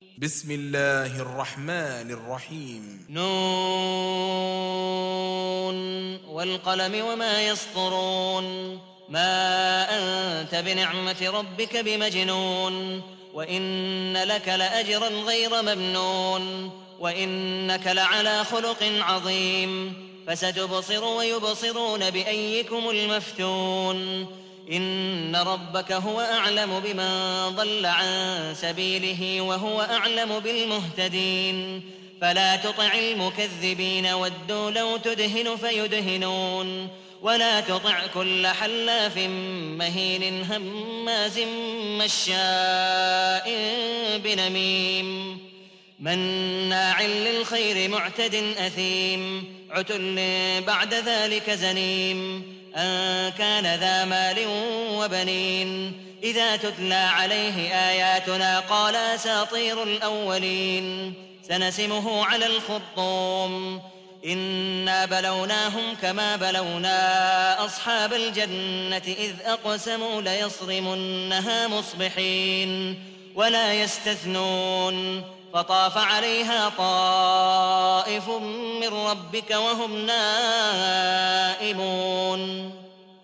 بسم الله الرحمن الرحيم نون والقلم وما يسطرون ما أنت بنعمة ربك بمجنون وإن لك لأجرا غير ممنون وإنك لعلى خلق عظيم فستبصر ويبصرون بأيكم المفتون إن ربك هو أعلم بمن ضل عن سبيله وهو أعلم بالمهتدين فلا تطع المكذبين ودوا لو تدهن فيدهنون ولا تطع كل حلاف مهين هماز مشاء بنميم مناع للخير معتد أثيم عتل بعد ذلك زنيم أن كان ذا مال وبنين إذا تتلى عليه آياتنا قال أساطير الأولين سنسمه على الخرطوم إنا بلوناهم كما بلونا أصحاب الجنة إذ أقسموا ليصرمنها مصبحين ولا يستثنون فطاف عليها طائف من ربك وهم نائمون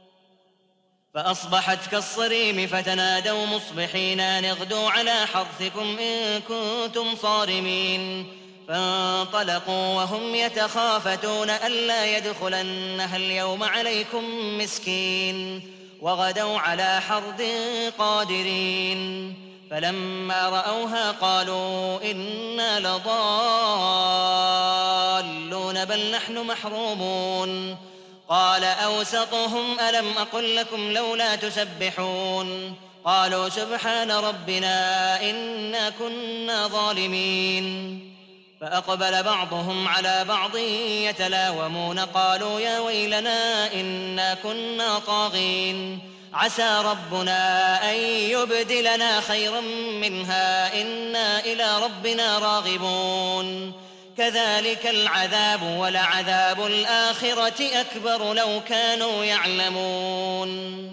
فأصبحت كالصريم فتنادوا مصبحين أن اغدوا على حرثكم إن كنتم صارمين فانطلقوا وهم يتخافتون ألا يدخلنها اليوم عليكم مسكين وغدوا على حرد قادرين فلما رأوها قالوا إنا لضالون بل نحن محرومون قال أوسطهم ألم أقل لكم لولا تسبحون قالوا سبحان ربنا إنا كنا ظالمين فأقبل بعضهم على بعض يتلاومون قالوا يا ويلنا إنا كنا طاغين عسى ربنا أن يبدلنا خيرا منها إنا إلى ربنا راغبون كذلك العذاب ولعذاب الآخرة أكبر لو كانوا يعلمون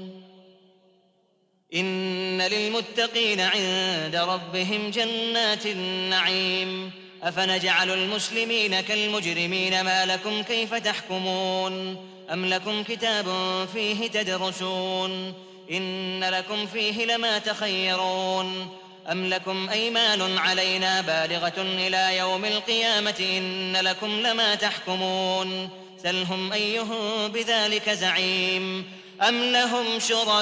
إن للمتقين عند ربهم جنات النعيم أفنجعل المسلمين كالمجرمين ما لكم كيف تحكمون أم لكم كتاب فيه تدرسون إن لكم فيه لما تخيرون أم لكم أيمان علينا بالغة إلى يوم القيامة إن لكم لما تحكمون سلهم أيهم بذلك زعيم أم لهم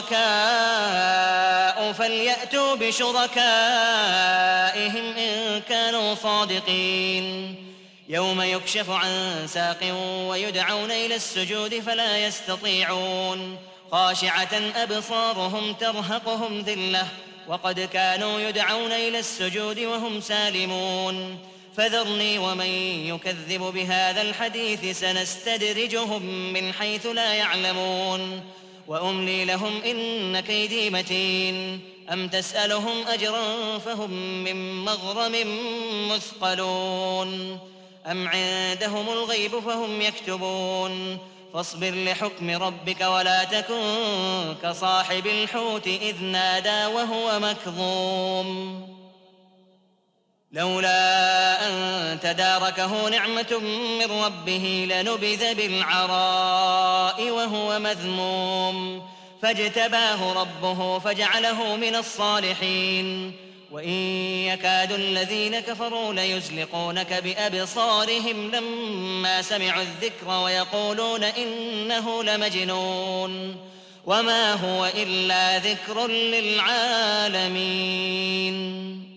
شركاء فليأتوا بشركائهم إن كانوا صادقين يوم يكشف عن ساق ويدعون إلى السجود فلا يستطيعون خاشعة أبصارهم ترهقهم ذلة وقد كانوا يدعون إلى السجود وهم سالمون فذرني ومن يكذب بهذا الحديث سنستدرجهم من حيث لا يعلمون وأملي لهم إن كيدي متين أم تسألهم أجرا فهم من مغرم مثقلون أم عندهم الغيب فهم يكتبون فاصبر لحكم ربك ولا تكن كصاحب الحوت إذ نادى وهو مكظوم لولا أن تداركه نعمة من ربه لنبذ بالعراء وهو مذموم فاجتباه ربه فجعله من الصالحين وإن يكاد الذين كفروا ليزلقونك بأبصارهم لما سمعوا الذكر ويقولون إنه لمجنون وما هو إلا ذكر للعالمين